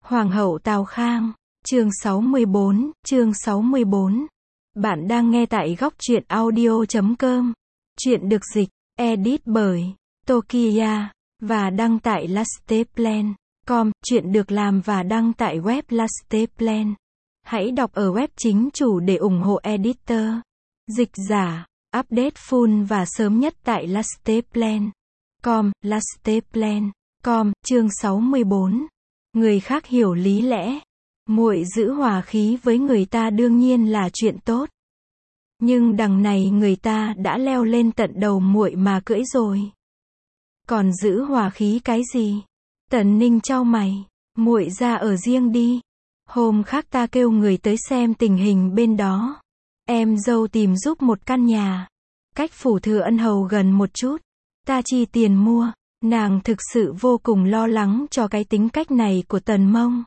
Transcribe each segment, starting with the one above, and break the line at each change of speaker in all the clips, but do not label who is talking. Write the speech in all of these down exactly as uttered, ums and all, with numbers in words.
Hoàng hậu Tào Khang, chương sáu mươi bốn, chương sáu mươi bốn. Bạn đang nghe tại góc truyện audio chấm com. Truyện được dịch, edit bởi Tokiya và đăng tại lasteplan chấm com. Truyện được làm và đăng tại web Lasteplan. Hãy đọc ở web chính chủ để ủng hộ editor. Dịch giả, update full và sớm nhất tại lasteplan chấm com, lasteplan chấm com. Chương sáu mươi bốn. Người khác hiểu lý lẽ. Muội giữ hòa khí với người ta đương nhiên là chuyện tốt. Nhưng đằng này người ta đã leo lên tận đầu muội mà cưỡi rồi. Còn giữ hòa khí cái gì? Tần Ninh chau mày. Muội ra ở riêng đi. Hôm khác ta kêu người tới xem tình hình bên đó. Em dâu tìm giúp một căn nhà. Cách phủ Thừa Ân Hầu gần một chút. Ta chi tiền mua. Nàng thực sự vô cùng lo lắng cho cái tính cách này của Tần Mông.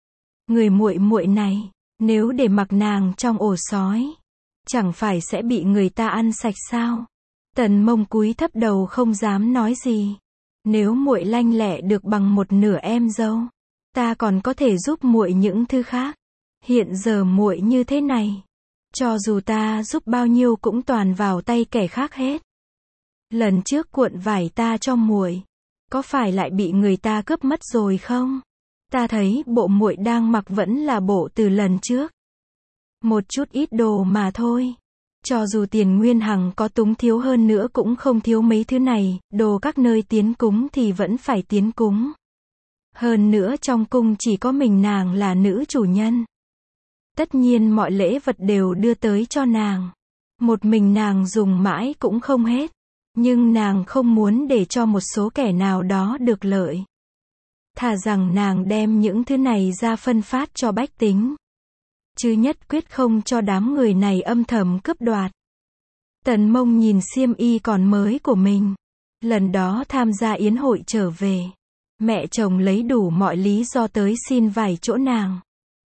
Người muội muội này, nếu để mặc nàng trong ổ sói, chẳng phải sẽ bị người ta ăn sạch sao? Tần Mông cúi thấp đầu không dám nói gì. Nếu muội lanh lẹ được bằng một nửa em dâu, ta còn có thể giúp muội những thứ khác. Hiện giờ muội như thế này, cho dù ta giúp bao nhiêu cũng toàn vào tay kẻ khác hết. Lần trước cuộn vải ta cho muội, có phải lại bị người ta cướp mất rồi không? Ta thấy bộ muội đang mặc vẫn là bộ từ lần trước. Một chút ít đồ mà thôi. Cho dù tiền nguyên hằng có túng thiếu hơn nữa cũng không thiếu mấy thứ này, đồ các nơi tiến cúng thì vẫn phải tiến cúng. Hơn nữa trong cung chỉ có mình nàng là nữ chủ nhân. Tất nhiên mọi lễ vật đều đưa tới cho nàng. Một mình nàng dùng mãi cũng không hết. Nhưng nàng không muốn để cho một số kẻ nào đó được lợi. Thà rằng nàng đem những thứ này ra phân phát cho bách tính. Chứ nhất quyết không cho đám người này âm thầm cướp đoạt. Tần Mông nhìn xiêm y còn mới của mình. Lần đó tham gia yến hội trở về. Mẹ chồng lấy đủ mọi lý do tới xin vài chỗ nàng.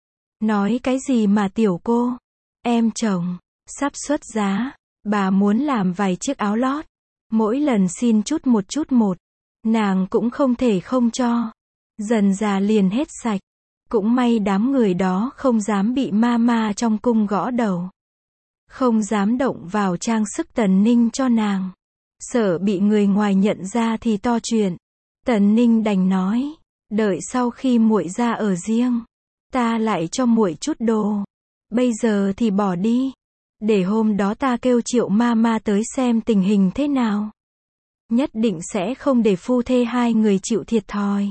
Nói cái gì mà tiểu cô, em chồng, sắp xuất giá, bà muốn làm vài chiếc áo lót. Mỗi lần xin chút một chút một, nàng cũng không thể không cho. Dần già liền hết sạch. Cũng may đám người đó không dám bị ma ma trong cung gõ đầu. Không dám động vào trang sức Tần Ninh cho nàng. Sợ bị người ngoài nhận ra thì to chuyện. Tần Ninh đành nói, đợi sau khi muội ra ở riêng, ta lại cho muội chút đồ. Bây giờ thì bỏ đi. Để hôm đó ta kêu Triệu ma ma tới xem tình hình thế nào. Nhất định sẽ không để phu thê hai người chịu thiệt thòi.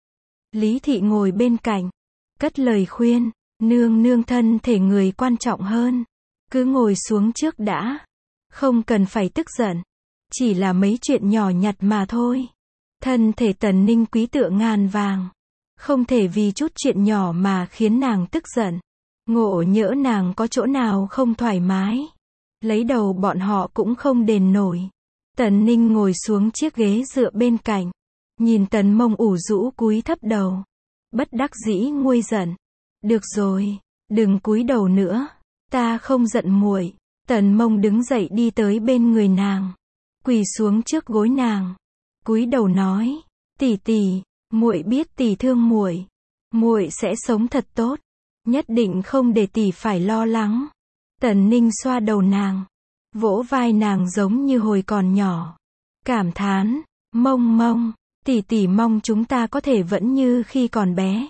Lý Thị ngồi bên cạnh, cất lời khuyên, nương nương thân thể người quan trọng hơn. Cứ ngồi xuống trước đã. Không cần phải tức giận. Chỉ là mấy chuyện nhỏ nhặt mà thôi. Thân thể Tần Ninh quý tựa ngàn vàng. Không thể vì chút chuyện nhỏ mà khiến nàng tức giận. Ngộ nhỡ nàng có chỗ nào không thoải mái. Lấy đầu bọn họ cũng không đền nổi. Tần Ninh ngồi xuống chiếc ghế dựa bên cạnh. Nhìn Tần Mông ủ rũ cúi thấp đầu. Bất đắc dĩ nguôi giận. Được rồi, đừng cúi đầu nữa. Ta không giận muội. Tần Mông đứng dậy đi tới bên người nàng. Quỳ xuống trước gối nàng. Cúi đầu nói, tỷ tỷ, muội biết tỷ thương muội. Muội sẽ sống thật tốt. Nhất định không để tỷ phải lo lắng. Tần Ninh xoa đầu nàng. Vỗ vai nàng giống như hồi còn nhỏ. Cảm thán, Mông Mông, tỷ tỷ mong chúng ta có thể vẫn như khi còn bé.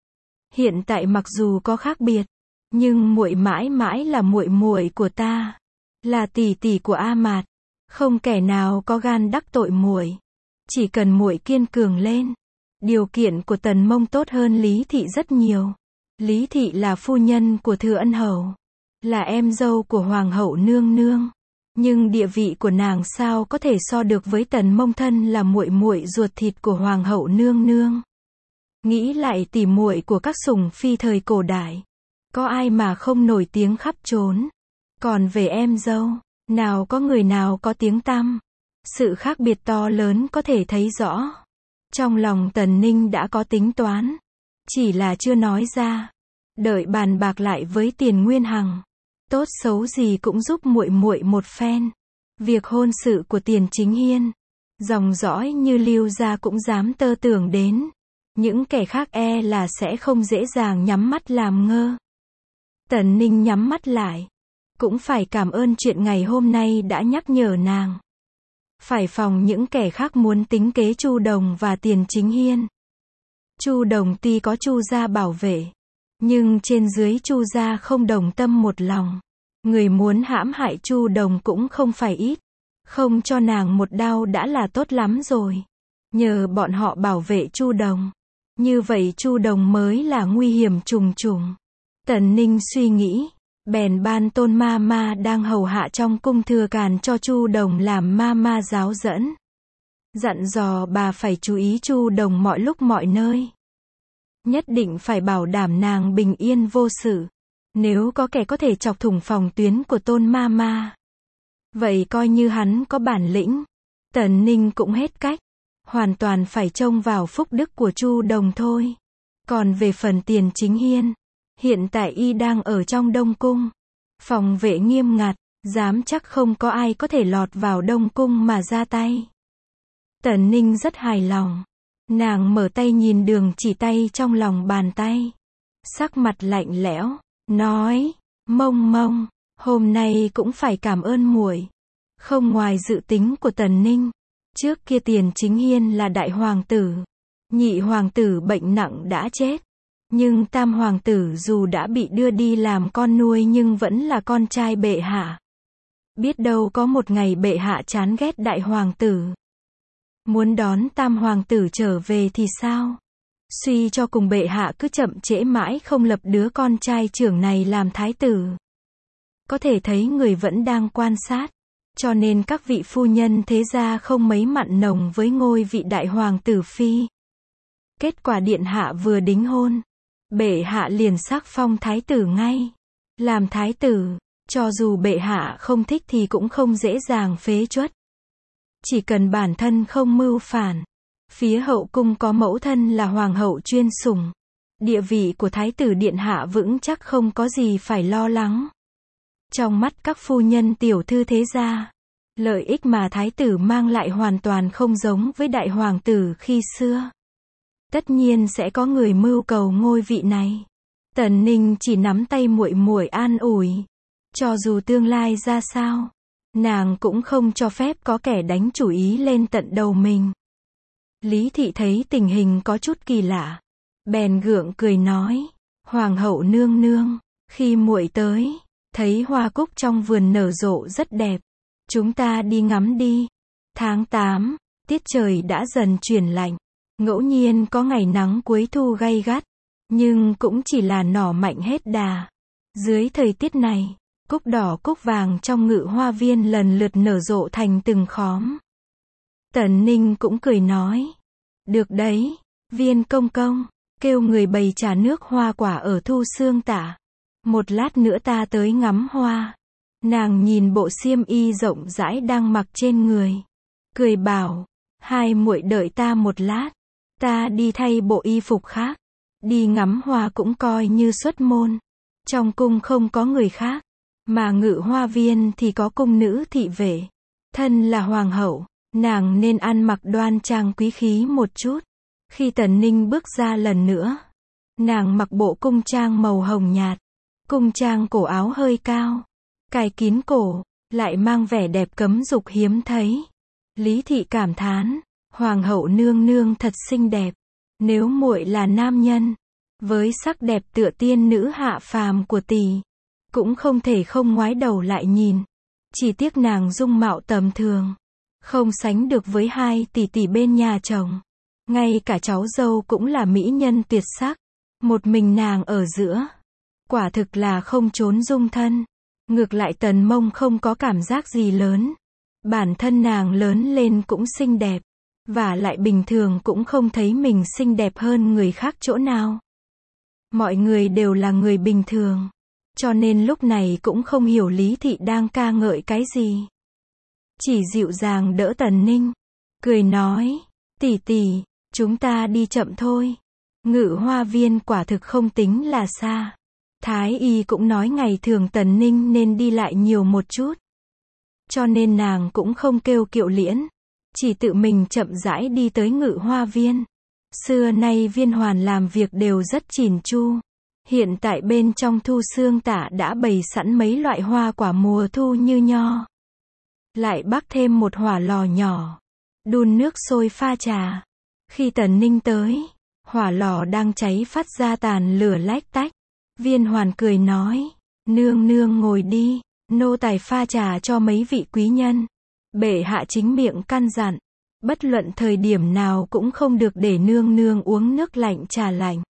Hiện tại mặc dù có khác biệt, nhưng muội mãi mãi là muội muội của ta, là tỷ tỷ của A Mạt, không kẻ nào có gan đắc tội muội. Chỉ cần muội kiên cường lên. Điều kiện của Tần Mông tốt hơn Lý Thị rất nhiều. Lý Thị là phu nhân của Thừa Ân Hầu, là em dâu của Hoàng hậu nương nương. Nhưng địa vị của nàng sao có thể so được với Tần Mông thân là muội muội ruột thịt của Hoàng hậu nương nương. Nghĩ lại tỉ muội của các sủng phi thời cổ đại, có ai mà không nổi tiếng khắp trốn. Còn về em dâu, nào có người nào có tiếng tăm. Sự khác biệt to lớn có thể thấy rõ. Trong lòng Tần Ninh đã có tính toán, chỉ là chưa nói ra. Đợi bàn bạc lại với Tiền Nguyên Hằng, tốt xấu gì cũng giúp muội muội một phen. Việc hôn sự của Tiền Chính Hiên, dòng dõi như Lưu gia cũng dám tơ tưởng đến. những kẻ khác e là sẽ không dễ dàng nhắm mắt làm ngơ. Tần Ninh nhắm mắt lại. Cũng phải cảm ơn chuyện ngày hôm nay đã nhắc nhở nàng. Phải phòng những kẻ khác muốn tính kế Chu Đồng và Tiền Chính Hiên. Chu Đồng tuy có Chu gia bảo vệ, nhưng trên dưới Chu gia không đồng tâm một lòng. Người muốn hãm hại Chu Đồng cũng không phải ít. Không cho nàng một đao đã là tốt lắm rồi. Nhờ bọn họ bảo vệ Chu Đồng. Như vậy Chu Đồng mới là nguy hiểm trùng trùng. Tần Ninh suy nghĩ. Bèn ban Tôn ma ma đang hầu hạ trong cung thừa càn cho Chu Đồng làm ma ma giáo dẫn. Dặn dò bà phải chú ý Chu Đồng mọi lúc mọi nơi. Nhất định phải bảo đảm nàng bình yên vô sự. Nếu có kẻ có thể chọc thủng phòng tuyến của Tôn ma ma, vậy coi như hắn có bản lĩnh. Tần Ninh cũng hết cách. Hoàn toàn phải trông vào phúc đức của Chu Đồng thôi. Còn về phần Tiền Chính Hiên, hiện tại y đang ở trong Đông Cung. Phòng vệ nghiêm ngặt, dám chắc không có ai có thể lọt vào Đông Cung mà ra tay. Tần Ninh rất hài lòng. Nàng mở tay nhìn đường chỉ tay trong lòng bàn tay. Sắc mặt lạnh lẽo, nói, Mông Mông, hôm nay cũng phải cảm ơn muội. Không ngoài dự tính của Tần Ninh. Trước kia Tiền Chính Hiên là đại hoàng tử. Nhị hoàng tử bệnh nặng đã chết. Nhưng tam hoàng tử dù đã bị đưa đi làm con nuôi nhưng vẫn là con trai bệ hạ. Biết đâu có một ngày bệ hạ chán ghét đại hoàng tử. Muốn đón tam hoàng tử trở về thì sao? Suy cho cùng bệ hạ cứ chậm trễ mãi không lập đứa con trai trưởng này làm thái tử. Có thể thấy người vẫn đang quan sát. Cho nên các vị phu nhân thế gia không mấy mặn nồng với ngôi vị đại hoàng tử phi. Kết quả điện hạ vừa đính hôn. Bệ hạ liền sắc phong thái tử ngay. Làm thái tử, cho dù bệ hạ không thích thì cũng không dễ dàng phế truất. Chỉ cần bản thân không mưu phản. Phía hậu cung có mẫu thân là hoàng hậu chuyên sủng. Địa vị của thái tử điện hạ vững chắc không có gì phải lo lắng. Trong mắt các phu nhân tiểu thư thế gia, lợi ích mà thái tử mang lại hoàn toàn không giống với đại hoàng tử khi xưa. Tất nhiên sẽ có người mưu cầu ngôi vị này. Tần Ninh chỉ nắm tay muội muội an ủi. Cho dù tương lai ra sao, nàng cũng không cho phép có kẻ đánh chủ ý lên tận đầu mình. Lý Thị thấy tình hình có chút kỳ lạ. Bèn gượng cười nói. Hoàng hậu nương nương, khi muội tới, thấy hoa cúc trong vườn nở rộ rất đẹp. Chúng ta đi ngắm đi. Tháng tám, tiết trời đã dần chuyển lạnh. Ngẫu nhiên có ngày nắng cuối thu gay gắt, nhưng cũng chỉ là nỏ mạnh hết đà. Dưới thời tiết này, cúc đỏ cúc vàng trong ngự hoa viên lần lượt nở rộ thành từng khóm. Tần Ninh cũng cười nói. Được đấy, Viên công công, kêu người bày trà nước hoa quả ở Thu Xương Tả. Một lát nữa ta tới ngắm hoa. Nàng nhìn bộ xiêm y rộng rãi đang mặc trên người. Cười bảo, hai muội đợi ta một lát. Ta đi thay bộ y phục khác. Đi ngắm hoa cũng coi như xuất môn. Trong cung không có người khác. Mà ngự hoa viên thì có cung nữ thị vệ. Thân là hoàng hậu, nàng nên ăn mặc đoan trang quý khí một chút. Khi Tần Ninh bước ra lần nữa, nàng mặc bộ cung trang màu hồng nhạt. Cung trang cổ áo hơi cao, cài kín cổ, lại mang vẻ đẹp cấm dục hiếm thấy. Lý Thị cảm thán, hoàng hậu nương nương thật xinh đẹp. Nếu muội là nam nhân, với sắc đẹp tựa tiên nữ hạ phàm của tỷ, cũng không thể không ngoái đầu lại nhìn. Chỉ tiếc nàng dung mạo tầm thường, không sánh được với hai tỷ tỷ bên nhà chồng. Ngay cả cháu dâu cũng là mỹ nhân tuyệt sắc. Một mình nàng ở giữa, quả thực là không trốn dung thân. Ngược lại Tần Mông không có cảm giác gì lớn. Bản thân nàng lớn lên cũng xinh đẹp. Và lại bình thường cũng không thấy mình xinh đẹp hơn người khác chỗ nào. Mọi người đều là người bình thường. Cho nên lúc này cũng không hiểu Lý Thị đang ca ngợi cái gì. Chỉ dịu dàng đỡ Tần Ninh. Cười nói, tỷ tỷ, chúng ta đi chậm thôi. Ngự hoa viên quả thực không tính là xa. Thái y cũng nói ngày thường Tần Ninh nên đi lại nhiều một chút. Cho nên nàng cũng không kêu kiệu liễn. Chỉ tự mình chậm rãi đi tới ngự hoa viên. Xưa nay Viên Hoàn làm việc đều rất chỉn chu. Hiện tại bên trong thu xương tạ đã bày sẵn mấy loại hoa quả mùa thu như nho. Lại bắc thêm một hỏa lò nhỏ. Đun nước sôi pha trà. Khi Tần Ninh tới, hỏa lò đang cháy phát ra tàn lửa lách tách. Viên Hoàn cười nói, nương nương ngồi đi, nô tài pha trà cho mấy vị quý nhân. Bệ hạ chính miệng căn dặn, bất luận thời điểm nào cũng không được để nương nương uống nước lạnh trà lạnh.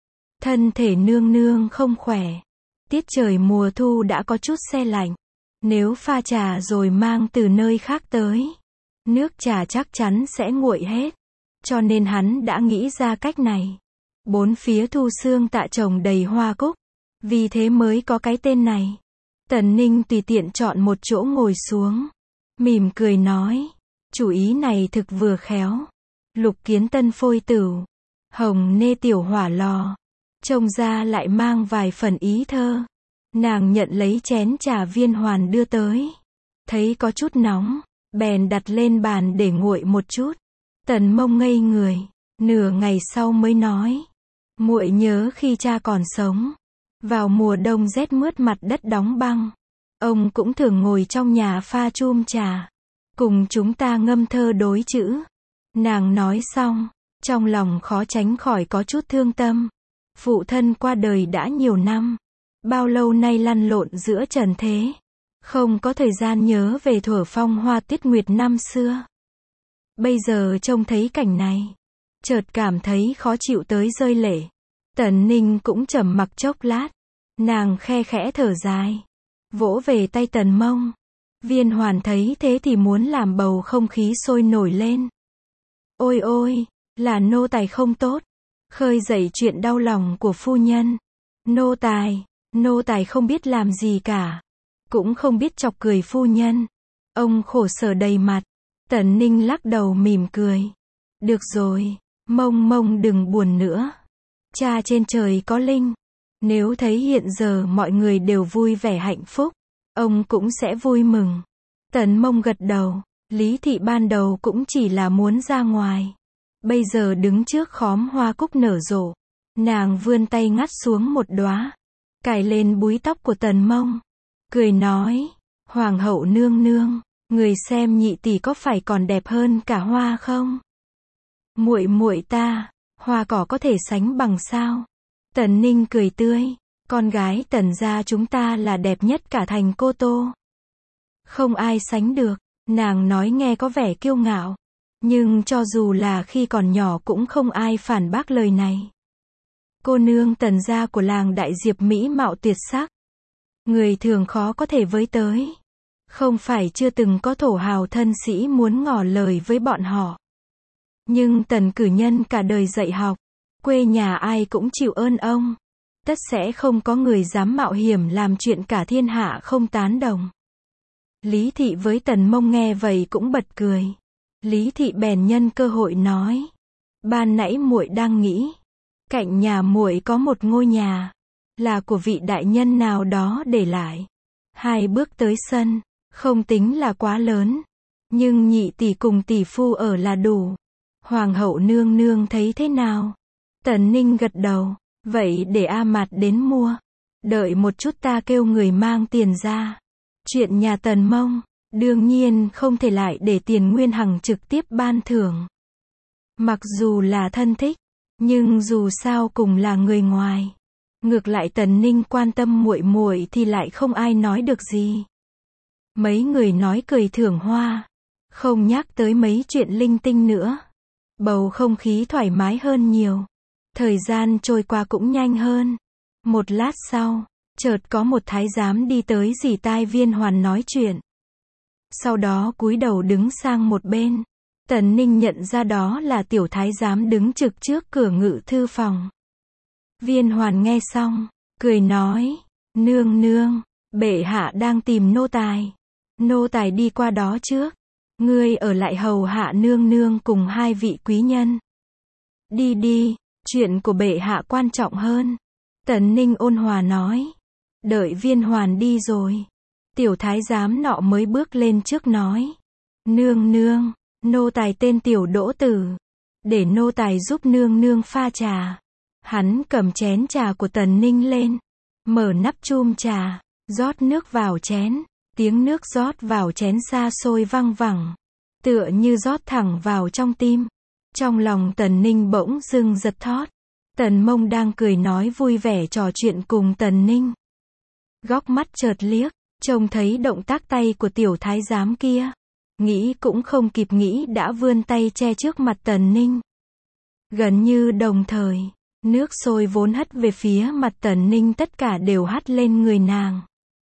Thân thể nương nương không khỏe. Tiết trời mùa thu đã có chút se lạnh. Nếu pha trà rồi mang từ nơi khác tới, nước trà chắc chắn sẽ nguội hết. Cho nên hắn đã nghĩ ra cách này. Bốn phía thu xương tạ trồng đầy hoa cúc. Vì thế mới có cái tên này. Tần Ninh tùy tiện chọn một chỗ ngồi xuống. Mỉm cười nói, chủ ý này thực vừa khéo. Lục kiến tân phôi tửu, hồng nê tiểu hỏa lò. Trông ra lại mang vài phần ý thơ. Nàng nhận lấy chén trà Viên Hoàn đưa tới. Thấy có chút nóng, bèn đặt lên bàn để nguội một chút. Tần Mông ngây người, nửa ngày sau mới nói, muội nhớ khi cha còn sống, vào mùa đông rét mướt mặt đất đóng băng, ông cũng thường ngồi trong nhà pha chum trà, cùng chúng ta ngâm thơ đối chữ. Nàng nói xong, trong lòng khó tránh khỏi có chút thương tâm. Phụ thân qua đời đã nhiều năm, bao lâu nay lăn lộn giữa trần thế, không có thời gian nhớ về thuở phong hoa tuyết nguyệt năm xưa. Bây giờ trông thấy cảnh này, chợt cảm thấy khó chịu tới rơi lệ. Tần Ninh cũng trầm mặc chốc lát, nàng khe khẽ thở dài, vỗ về tay Tần Mông. Viên Hoàn thấy thế thì muốn làm bầu không khí sôi nổi lên. Ôi ôi, là nô tài không tốt, khơi dậy chuyện đau lòng của phu nhân. Nô tài, nô tài không biết làm gì cả, cũng không biết chọc cười phu nhân. Ông khổ sở đầy mặt. Tần Ninh lắc đầu mỉm cười. Được rồi, Mông Mông đừng buồn nữa. Cha trên trời có linh. Nếu thấy hiện giờ mọi người đều vui vẻ hạnh phúc, ông cũng sẽ vui mừng. Tần Mông gật đầu. Lý thị ban đầu cũng chỉ là muốn ra ngoài. Bây giờ đứng trước khóm hoa cúc nở rộ, nàng vươn tay ngắt xuống một đóa, cài lên búi tóc của Tần Mông, cười nói, Hoàng hậu nương nương, người xem nhị tỷ có phải còn đẹp hơn cả hoa không? Muội muội ta, hoa cỏ có thể sánh bằng sao? Tần Ninh cười tươi, con gái Tần gia chúng ta là đẹp nhất cả thành Cô Tô. Không ai sánh được, nàng nói nghe có vẻ kiêu ngạo. Nhưng cho dù là khi còn nhỏ cũng không ai phản bác lời này. Cô nương Tần gia của làng Đại Diệp mỹ mạo tuyệt sắc. Người thường khó có thể với tới. Không phải chưa từng có thổ hào thân sĩ muốn ngỏ lời với bọn họ. Nhưng Tần cử nhân cả đời dạy học, quê nhà ai cũng chịu ơn ông. Tất sẽ không có người dám mạo hiểm làm chuyện cả thiên hạ không tán đồng. Lý thị với Tần Mông nghe vậy cũng bật cười. Lý thị bèn nhân cơ hội nói, ban nãy muội đang nghĩ, cạnh nhà muội có một ngôi nhà, là của vị đại nhân nào đó để lại. Hai bước tới sân, không tính là quá lớn, nhưng nhị tỷ cùng tỷ phu ở là đủ. Hoàng hậu nương nương thấy thế nào? Tần Ninh gật đầu, vậy để A Mạt đến mua. Đợi một chút ta kêu người mang tiền ra. Chuyện nhà Tần Mông, đương nhiên không thể lại để Tiền Nguyên Hằng trực tiếp ban thưởng. Mặc dù là thân thích, nhưng dù sao cùng là người ngoài. Ngược lại Tần Ninh quan tâm muội muội thì lại không ai nói được gì. Mấy người nói cười thưởng hoa, không nhắc tới mấy chuyện linh tinh nữa. Bầu không khí thoải mái hơn nhiều. Thời gian trôi qua cũng nhanh hơn. Một lát sau, chợt có một thái giám đi tới dì tai Viên Hoàn nói chuyện. Sau đó cúi đầu đứng sang một bên. Tần Ninh nhận ra đó là tiểu thái giám đứng trực trước cửa ngự thư phòng. Viên Hoàn nghe xong, cười nói, nương nương, bệ hạ đang tìm nô tài. Nô tài đi qua đó trước. Ngươi ở lại hầu hạ nương nương cùng hai vị quý nhân. Đi đi, chuyện của bệ hạ quan trọng hơn. Tần Ninh ôn hòa nói. Đợi Viên Hoàn đi rồi, tiểu thái giám nọ mới bước lên trước nói, nương nương, nô tài tên tiểu Đỗ Tử, để nô tài giúp nương nương pha trà. Hắn cầm chén trà của Tần Ninh lên, mở nắp chum trà, rót nước vào chén, tiếng nước rót vào chén xa xôi văng vẳng, tựa như rót thẳng vào trong tim. Trong lòng Tần Ninh bỗng dưng giật thót. Tần Mông đang cười nói vui vẻ trò chuyện cùng Tần Ninh. Góc mắt chợt liếc, trông thấy động tác tay của tiểu thái giám kia. Nghĩ cũng không kịp nghĩ đã vươn tay che trước mặt Tần Ninh. Gần như đồng thời, nước sôi vốn hất về phía mặt Tần Ninh tất cả đều hắt lên người nàng.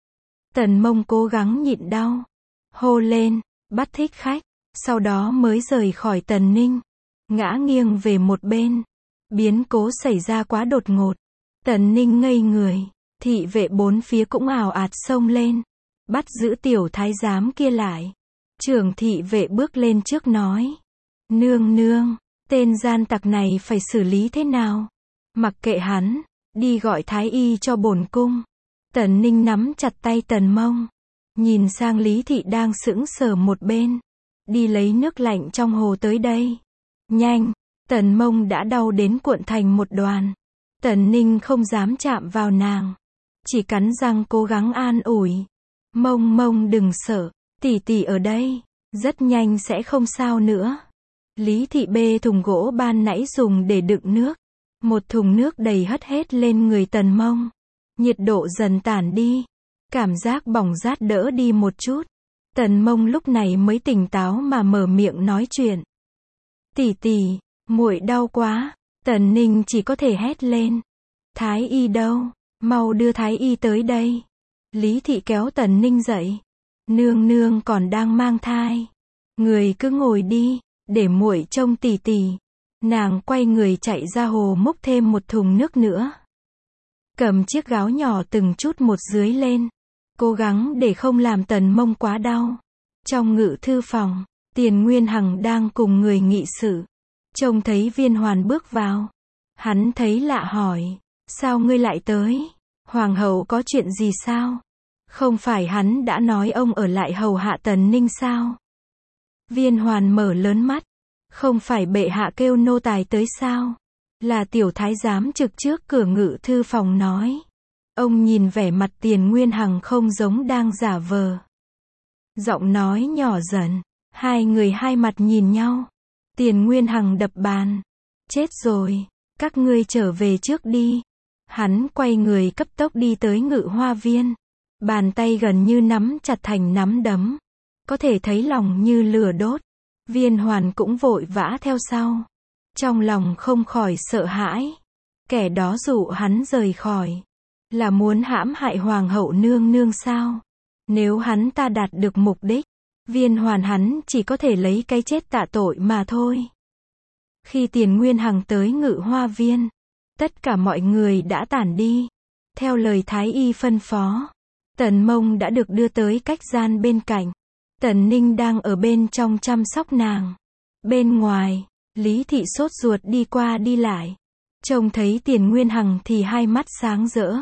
Tần Mông cố gắng nhịn đau, hô lên, bắt thích khách, sau đó mới rời khỏi Tần Ninh, ngã nghiêng về một bên. Biến cố xảy ra quá đột ngột. Tần Ninh ngây người, thị vệ bốn phía cũng ào ạt xông lên, bắt giữ tiểu thái giám kia lại. Trưởng thị vệ bước lên trước nói, nương nương, tên gian tặc này phải xử lý thế nào? Mặc kệ hắn, đi gọi thái y cho bổn cung. Tần Ninh nắm chặt tay Tần Mông, nhìn sang Lý Thị đang sững sờ một bên, đi lấy nước lạnh trong hồ tới đây. Nhanh! Tần Mông đã đau đến cuộn thành một đoàn. Tần Ninh không dám chạm vào nàng, chỉ cắn răng cố gắng an ủi. Mông Mông đừng sợ, tỷ tỷ ở đây, rất nhanh sẽ không sao nữa. Lý Thị bê thùng gỗ ban nãy dùng để đựng nước, một thùng nước đầy hất hết lên người Tần Mông. Nhiệt độ dần tản đi, cảm giác bỏng rát đỡ đi một chút. Tần Mông lúc này mới tỉnh táo mà mở miệng nói chuyện. Tỷ tỷ, muội đau quá. Tần Ninh chỉ có thể hét lên. Thái y đâu? Mau đưa thái y tới đây. Lý Thị kéo Tần Ninh dậy. Nương nương còn đang mang thai. Người cứ ngồi đi, để muội trông tỷ tỷ. Nàng quay người chạy ra hồ múc thêm một thùng nước nữa. Cầm chiếc gáo nhỏ từng chút một dưới lên, cố gắng để không làm Tần Mông quá đau. Trong ngự thư phòng, Tiền Nguyên Hằng đang cùng người nghị sự. Trông thấy Viên Hoàn bước vào. Hắn thấy lạ hỏi, sao ngươi lại tới? Hoàng hậu có chuyện gì sao? Không phải hắn đã nói ông ở lại hầu hạ Tần Ninh sao? Viên Hoàn mở lớn mắt, không phải bệ hạ kêu nô tài tới sao? Là tiểu thái giám trực trước cửa ngự thư phòng nói. Ông nhìn vẻ mặt Tiền Nguyên Hằng không giống đang giả vờ. Giọng nói nhỏ dần, hai người hai mặt nhìn nhau. Tiền Nguyên Hằng đập bàn. Chết rồi, các ngươi trở về trước đi. Hắn quay người cấp tốc đi tới Ngự Hoa Viên. Bàn tay gần như nắm chặt thành nắm đấm. Có thể thấy lòng như lửa đốt. Viên Hoàn cũng vội vã theo sau. Trong lòng không khỏi sợ hãi. Kẻ đó dụ hắn rời khỏi. Là muốn hãm hại hoàng hậu nương nương sao? Nếu hắn ta đạt được mục đích, Viên Hoàn hắn chỉ có thể lấy cái chết tạ tội mà thôi. Khi Tiền Nguyên Hằng tới Ngự Hoa Viên, tất cả mọi người đã tản đi. Theo lời thái y phân phó, Tần Mông đã được đưa tới cách gian bên cạnh. Tần Ninh đang ở bên trong chăm sóc nàng. Bên ngoài, Lý Thị sốt ruột đi qua đi lại. Trông thấy Tiền Nguyên Hằng thì hai mắt sáng rỡ.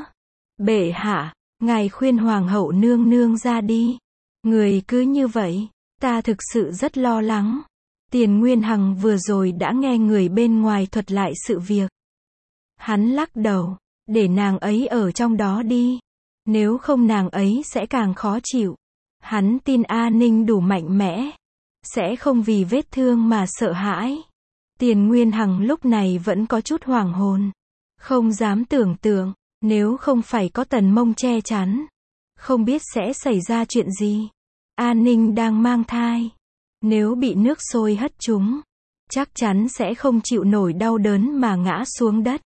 Bệ hạ, ngài khuyên hoàng hậu nương nương ra đi. Người cứ như vậy, ta thực sự rất lo lắng. Tiền Nguyên Hằng vừa rồi đã nghe người bên ngoài thuật lại sự việc. Hắn lắc đầu, để nàng ấy ở trong đó đi. Nếu không nàng ấy sẽ càng khó chịu. Hắn tin A Ninh đủ mạnh mẽ, sẽ không vì vết thương mà sợ hãi. Tiền Nguyên Hằng lúc này vẫn có chút hoảng hồn. Không dám tưởng tượng, nếu không phải có Tần Mông che chắn, không biết sẽ xảy ra chuyện gì. A Ninh đang mang thai. Nếu bị nước sôi hất trúng, chắc chắn sẽ không chịu nổi đau đớn mà ngã xuống đất.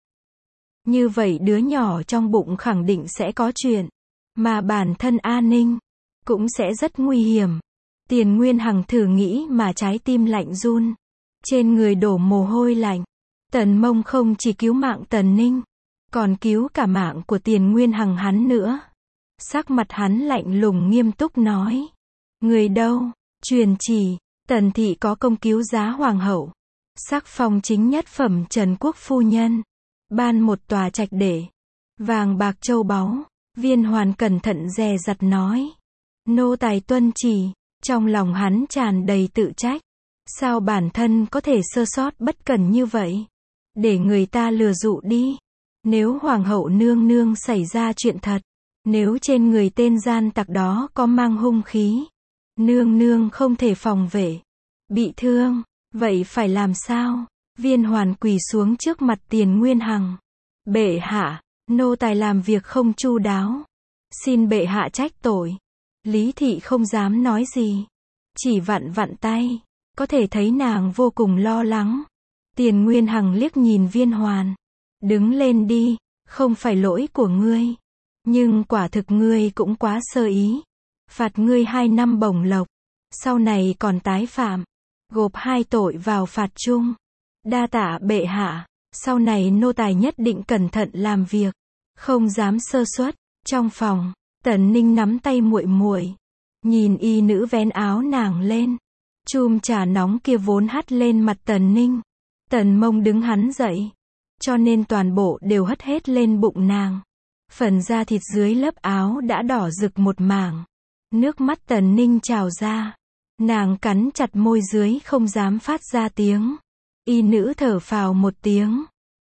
Như vậy đứa nhỏ trong bụng khẳng định sẽ có chuyện. Mà bản thân A Ninh cũng sẽ rất nguy hiểm. Tiền Nguyên Hằng thử nghĩ mà trái tim lạnh run. Trên người đổ mồ hôi lạnh. Tần Mông không chỉ cứu mạng Tần Ninh, còn cứu cả mạng của Tiền Nguyên Hằng hắn nữa. Sắc mặt hắn lạnh lùng nghiêm túc nói. Người đâu? Truyền chỉ, Tần thị có công cứu giá hoàng hậu. Sắc phong chính nhất phẩm Trần Quốc phu nhân. Ban một tòa trạch để. Vàng bạc châu báu. Viên Hoàn cẩn thận dè dặt nói. Nô tài tuân chỉ. Trong lòng hắn tràn đầy tự trách. Sao bản thân có thể sơ sót bất cẩn như vậy? Để người ta lừa dụ đi. Nếu hoàng hậu nương nương xảy ra chuyện thật, nếu trên người tên gian tặc đó có mang hung khí, nương nương không thể phòng vệ, bị thương, vậy phải làm sao? Viên Hoàn quỳ xuống trước mặt Tiền Nguyên Hằng. Bệ hạ, nô tài làm việc không chu đáo, xin bệ hạ trách tội. Lý thị không dám nói gì, chỉ vặn vặn tay, có thể thấy nàng vô cùng lo lắng. Tiền Nguyên Hằng liếc nhìn Viên Hoàn, đứng lên đi, không phải lỗi của ngươi, nhưng quả thực ngươi cũng quá sơ ý, phạt ngươi hai năm bổng lộc, sau này còn tái phạm, gộp hai tội vào phạt chung. Đa tạ bệ hạ, sau này nô tài nhất định cẩn thận làm việc, không dám sơ suất. Trong phòng, Tần Ninh nắm tay muội muội, nhìn y nữ vén áo nàng lên, chum trà nóng kia vốn hắt lên mặt Tần Ninh. Tần Mông đứng hắn dậy, cho nên toàn bộ đều hất hết lên bụng nàng. Phần da thịt dưới lớp áo đã đỏ rực một mảng. Nước mắt Tần Ninh trào ra, nàng cắn chặt môi dưới không dám phát ra tiếng. Y nữ thở phào một tiếng,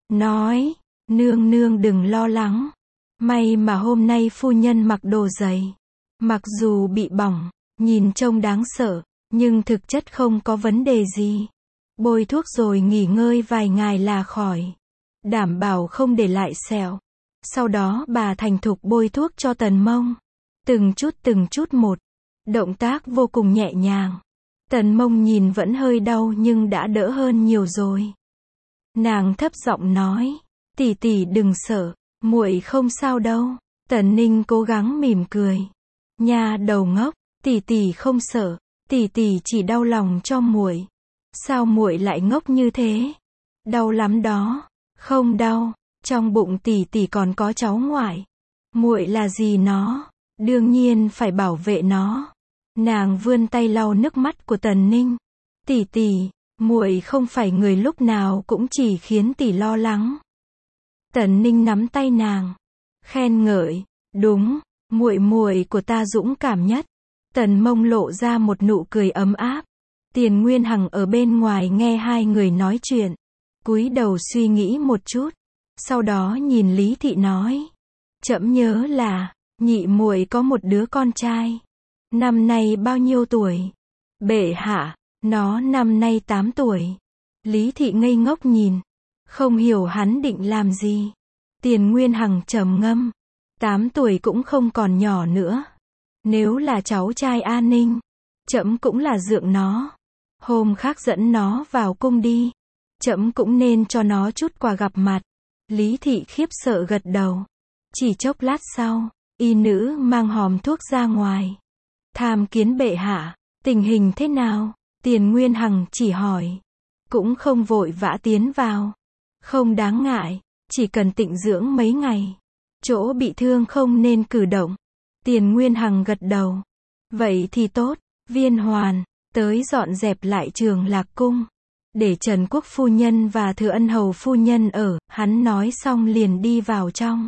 nói, nương nương đừng lo lắng. May mà hôm nay phu nhân mặc đồ dày, mặc dù bị bỏng, nhìn trông đáng sợ, nhưng thực chất không có vấn đề gì. Bôi thuốc rồi nghỉ ngơi vài ngày là khỏi, đảm bảo không để lại sẹo. Sau đó bà thành thục bôi thuốc cho Tần Mông, từng chút từng chút một, động tác vô cùng nhẹ nhàng. Tần Mông nhìn vẫn hơi đau nhưng đã đỡ hơn nhiều rồi. Nàng thấp giọng nói, tỷ tỷ đừng sợ, muội không sao đâu. Tần Ninh cố gắng mỉm cười, nha đầu ngốc, tỷ tỷ không sợ, tỷ tỷ chỉ đau lòng cho muội. Sao muội lại ngốc như thế? Đau lắm đó. Không đau, trong bụng tỷ tỷ còn có cháu ngoại. Muội là gì nó, đương nhiên phải bảo vệ nó. Nàng vươn tay lau nước mắt của Tần Ninh. Tỷ tỷ, muội không phải người lúc nào cũng chỉ khiến tỷ lo lắng. Tần Ninh nắm tay nàng, khen ngợi, đúng, muội muội của ta dũng cảm nhất. Tần Mông lộ ra một nụ cười ấm áp. Tiền Nguyên Hằng ở bên ngoài nghe hai người nói chuyện, cúi đầu suy nghĩ một chút, sau đó nhìn Lý thị nói, trẫm nhớ là nhị muội có một đứa con trai, năm nay bao nhiêu tuổi? Bệ hạ, nó năm nay tám tuổi. Lý thị ngây ngốc nhìn, không hiểu hắn định làm gì. Tiền Nguyên Hằng trầm ngâm, tám tuổi cũng không còn nhỏ nữa. Nếu là cháu trai A Ninh, trẫm cũng là dượng nó. Hôm khác dẫn nó vào cung đi, trẫm cũng nên cho nó chút quà gặp mặt. Lý thị khiếp sợ gật đầu. Chỉ chốc lát sau, y nữ mang hòm thuốc ra ngoài. Tham kiến bệ hạ, tình hình thế nào? Tiền Nguyên Hằng chỉ hỏi, cũng không vội vã tiến vào. Không đáng ngại, chỉ cần tịnh dưỡng mấy ngày. Chỗ bị thương không nên cử động. Tiền Nguyên Hằng gật đầu. Vậy thì tốt. Viên Hoàn tới dọn dẹp lại Trường Lạc cung, để Trần Quốc phu nhân và Thừa Ân hầu phu nhân ở. Hắn nói xong liền đi vào trong.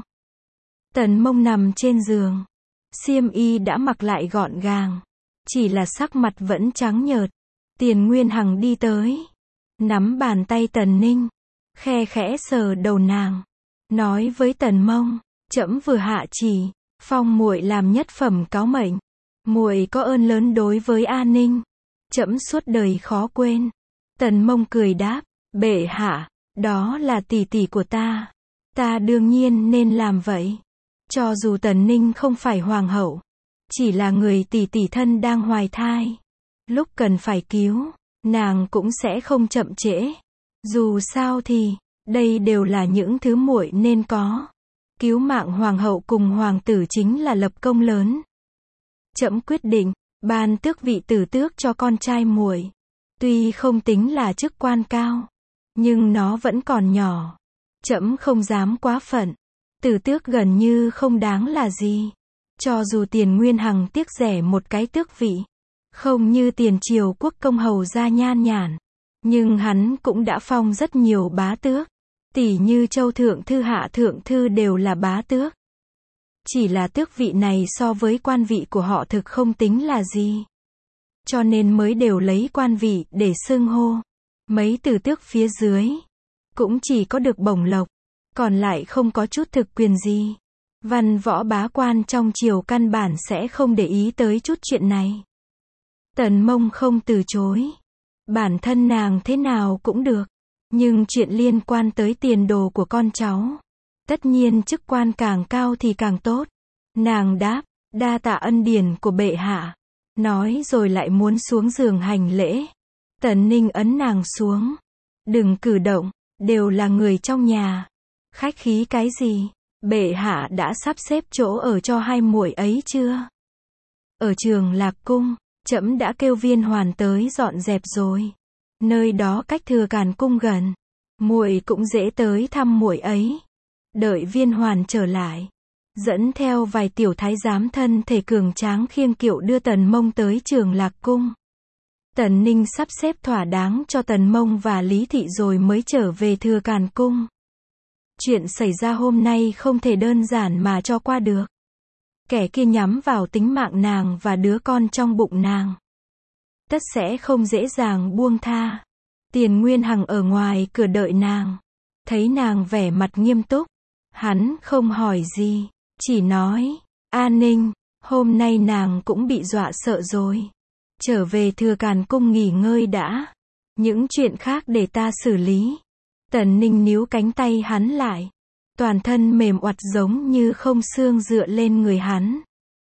Tần Mông nằm trên giường, xiêm y đã mặc lại gọn gàng, chỉ là sắc mặt vẫn trắng nhợt. Tiền Nguyên Hằng đi tới, nắm bàn tay Tần Ninh, khe khẽ sờ đầu nàng, nói với Tần Mông, trẫm vừa hạ chỉ, phong muội làm nhất phẩm cáo mệnh. Muội có ơn lớn đối với A Ninh, trẫm suốt đời khó quên. Tần Mông cười đáp, bệ hạ, đó là tỷ tỷ của ta, ta đương nhiên nên làm vậy. Cho dù Tần Ninh không phải hoàng hậu, chỉ là người tỷ tỷ thân đang hoài thai, lúc cần phải cứu, nàng cũng sẽ không chậm trễ. Dù sao thì, đây đều là những thứ muội nên có. Cứu mạng hoàng hậu cùng hoàng tử chính là lập công lớn. Trẫm quyết định, ban tước vị tử tước cho con trai muội. Tuy không tính là chức quan cao, nhưng nó vẫn còn nhỏ. Trẫm không dám quá phận. Tử tước gần như không đáng là gì. Cho dù Tiền Nguyên Hằng tiếc rẻ một cái tước vị, không như tiền triều quốc công hầu gia nhan nhản, nhưng hắn cũng đã phong rất nhiều bá tước. Tỷ như Châu Thượng Thư Hạ Thượng Thư đều là bá tước. Chỉ là tước vị này so với quan vị của họ thực không tính là gì. cho nên mới đều lấy quan vị để xưng hô. Mấy từ tước phía dưới, cũng chỉ có được bổng lộc, còn lại không có chút thực quyền gì. Văn võ bá quan trong triều căn bản sẽ không để ý tới chút chuyện này. Tần Mông không từ chối. Bản thân nàng thế nào cũng được, nhưng chuyện liên quan tới tiền đồ của con cháu, tất nhiên chức quan càng cao thì càng tốt. Nàng đáp, đa tạ ân điển của bệ hạ. Nói rồi lại muốn xuống giường hành lễ. Tần Ninh ấn nàng xuống. Đừng cử động, đều là người trong nhà. Khách khí cái gì? Bệ hạ đã sắp xếp chỗ ở cho hai muội ấy chưa? Ở Trường Lạc cung, trẫm đã kêu Viên Hoàn tới dọn dẹp rồi. Nơi đó cách Thừa Càn cung gần, muội cũng dễ tới thăm muội ấy. Đợi Viên Hoàn trở lại, dẫn theo vài tiểu thái giám thân thể cường tráng khiêng kiệu đưa Tần Mông tới Trường Lạc cung. Tần Ninh sắp xếp thỏa đáng cho Tần Mông và Lý Thị rồi mới trở về Thừa Càn cung. Chuyện xảy ra hôm nay không thể đơn giản mà cho qua được. Kẻ kia nhắm vào tính mạng nàng và đứa con trong bụng nàng, tất sẽ không dễ dàng buông tha. Tiền Nguyên Hằng ở ngoài cửa đợi nàng, thấy nàng vẻ mặt nghiêm túc, hắn không hỏi gì, chỉ nói, A Ninh, hôm nay nàng cũng bị dọa sợ rồi. Trở về Thừa Càn cung nghỉ ngơi đã, những chuyện khác để ta xử lý. Tần Ninh níu cánh tay hắn lại, toàn thân mềm oặt giống như không xương dựa lên người hắn.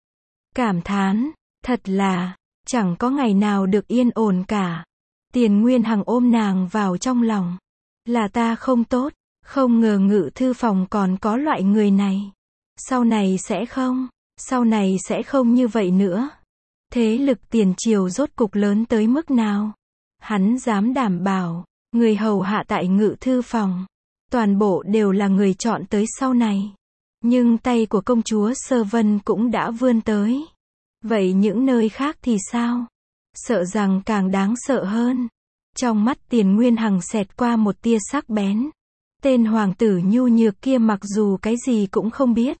Cảm thán, thật là, chẳng có ngày nào được yên ổn cả. Tiền Nguyên Hằng ôm nàng vào trong lòng. Là ta không tốt, không ngờ Ngự thư phòng còn có loại người này. Sau này sẽ không, sau này sẽ không như vậy nữa. Thế lực tiền triều rốt cục lớn tới mức nào? Hắn dám đảm bảo, người hầu hạ tại Ngự thư phòng, toàn bộ đều là người chọn tới sau này. Nhưng tay của công chúa Sơ Vân cũng đã vươn tới. Vậy những nơi khác thì sao? Sợ rằng càng đáng sợ hơn. Trong mắt Tiền Nguyên Hằng xẹt qua một tia sắc bén. Tên hoàng tử nhu nhược kia mặc dù cái gì cũng không biết,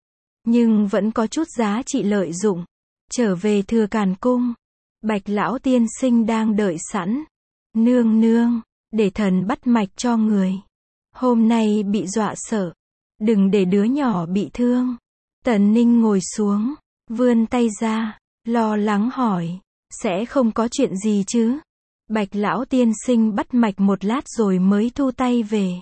nhưng vẫn có chút giá trị lợi dụng. Trở về Thừa Càn cung, Bạch lão tiên sinh đang đợi sẵn. Nương nương, để thần bắt mạch cho người. Hôm nay bị dọa sợ, đừng để đứa nhỏ bị thương. Tần Ninh ngồi xuống, vươn tay ra, lo lắng hỏi, sẽ không có chuyện gì chứ? Bạch lão tiên sinh bắt mạch một lát rồi mới thu tay về.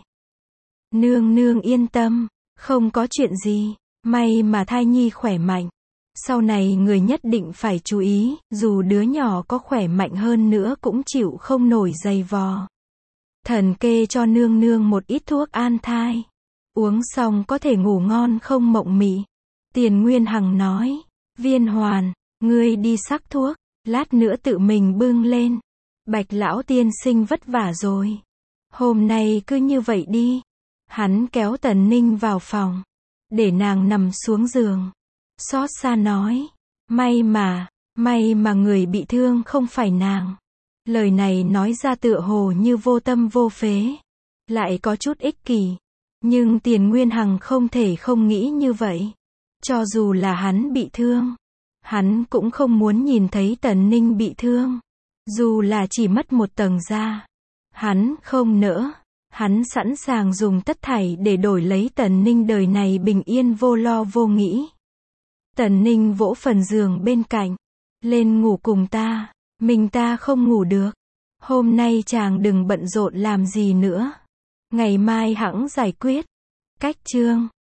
Nương nương yên tâm, không có chuyện gì, may mà thai nhi khỏe mạnh. Sau này người nhất định phải chú ý, dù đứa nhỏ có khỏe mạnh hơn nữa cũng chịu không nổi dày vò. Thần kê cho nương nương một ít thuốc an thai. Uống xong có thể ngủ ngon không mộng mị. Tiền Nguyên Hằng nói, Viên Hoàn, ngươi đi sắc thuốc, lát nữa tự mình bưng lên. Bạch lão tiên sinh vất vả rồi. Hôm nay cứ như vậy đi. Hắn kéo Tần Ninh vào phòng, để nàng nằm xuống giường. Xót xa nói, may mà, may mà người bị thương không phải nàng. Lời này nói ra tựa hồ như vô tâm vô phế, lại có chút ích kỷ. Nhưng Tiền Nguyên Hằng không thể không nghĩ như vậy. Cho dù là hắn bị thương, hắn cũng không muốn nhìn thấy Tần Ninh bị thương. Dù là chỉ mất một tầng da, hắn không nỡ. Hắn sẵn sàng dùng tất thảy để đổi lấy Tần Ninh đời này bình yên vô lo vô nghĩ. Tần Ninh vỗ phần giường bên cạnh, lên ngủ cùng ta. Mình ta không ngủ được. Hôm nay chàng đừng bận rộn làm gì nữa. Ngày mai hẵng giải quyết. Cách chương